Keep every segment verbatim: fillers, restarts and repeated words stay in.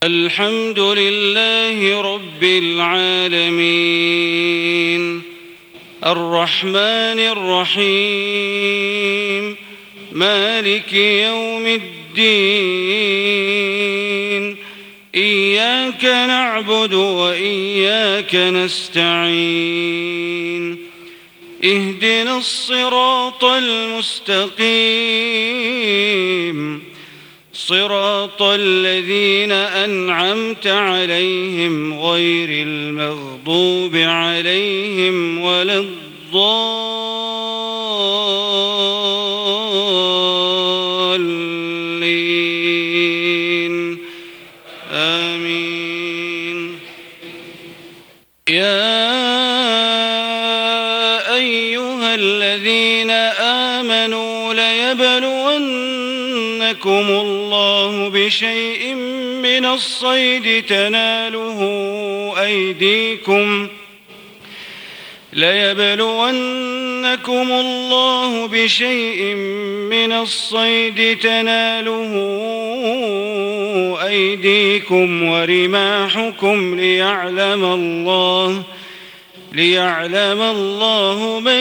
الحمد لله رب العالمين الرحمن الرحيم مالك يوم الدين إياك نعبد وإياك نستعين اهدنا الصراط المستقيم صراط الذين أنعمت عليهم غير المغضوب عليهم ولا الضالين آمين. يا أيها الذين آمنوا ليبلونكم الله بشيء من الصيد تناله أيديكم ليبلونكم الله بشيء من الصيد تناله أيديكم ورماحكم ليعلم الله ليعلم الله من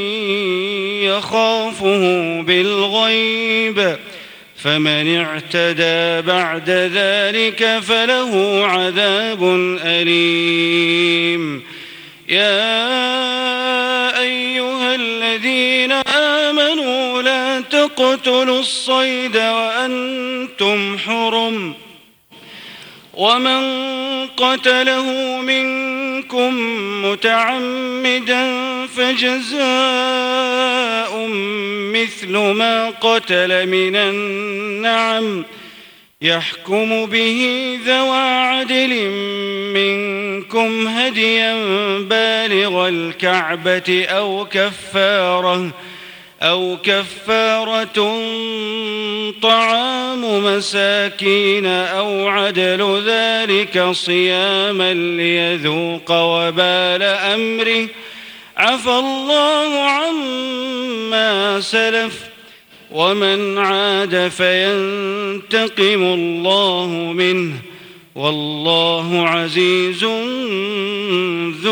يخافه بالغيب فمن اعتدى بعد ذلك فله عذاب أليم. يا أيها الذين آمنوا لا تقتلوا الصيد وأنتم حرم ومن قتله منكم متعمدا فجزاء مثل ما قتل من النعم يحكم به ذوى عدل منكم هديا بالغ الكعبة أو كفارة أو كفارة طعام مساكين أو عدل ذلك صياما ليذوق وبال أمره عفى الله عما سلف ومن عاد فينتقم الله منه والله عزيز ذو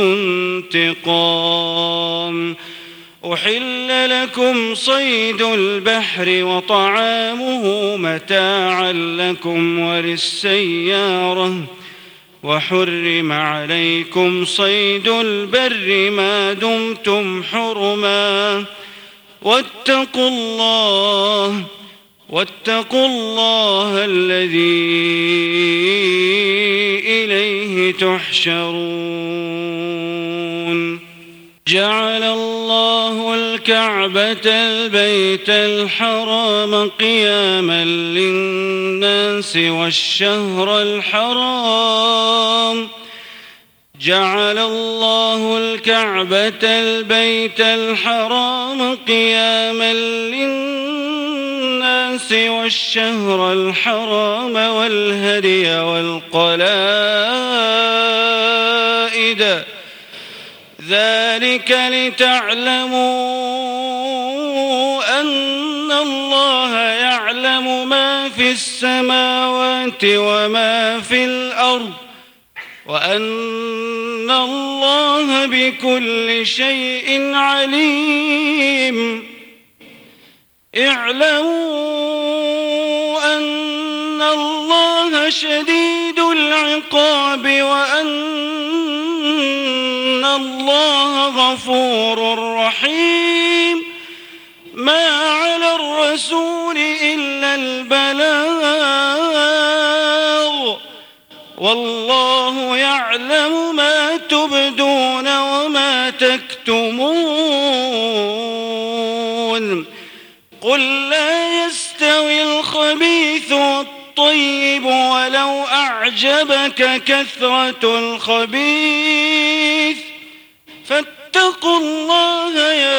انتقام. أحل لكم صيد البحر وطعامه متاعا لكم وللسيارة وحرم عليكم صيد البر ما دمتم حرما واتقوا الله واتقوا الله الذي إليه تحشرون. جعل الله الكعبة البيت الحرام قياما للناس والشهر الحرام جعل الله الكعبة البيت الحرام قياما للناس والشهر الحرام والهدي والقلائد ذلك لتعلموا أن الله يعلم ما في السماوات وما في الأرض وأن الله بكل شيء عليم. اعلموا أن الله شديد العقاب وأن الله غفور رحيم. ما على الرسول إلا البلاغ والله يعلم ما تبدون وما تكتمون. قل لا يستوي الخبيث والطيب ولو أعجبك كثرة الخبيث فاتقوا الله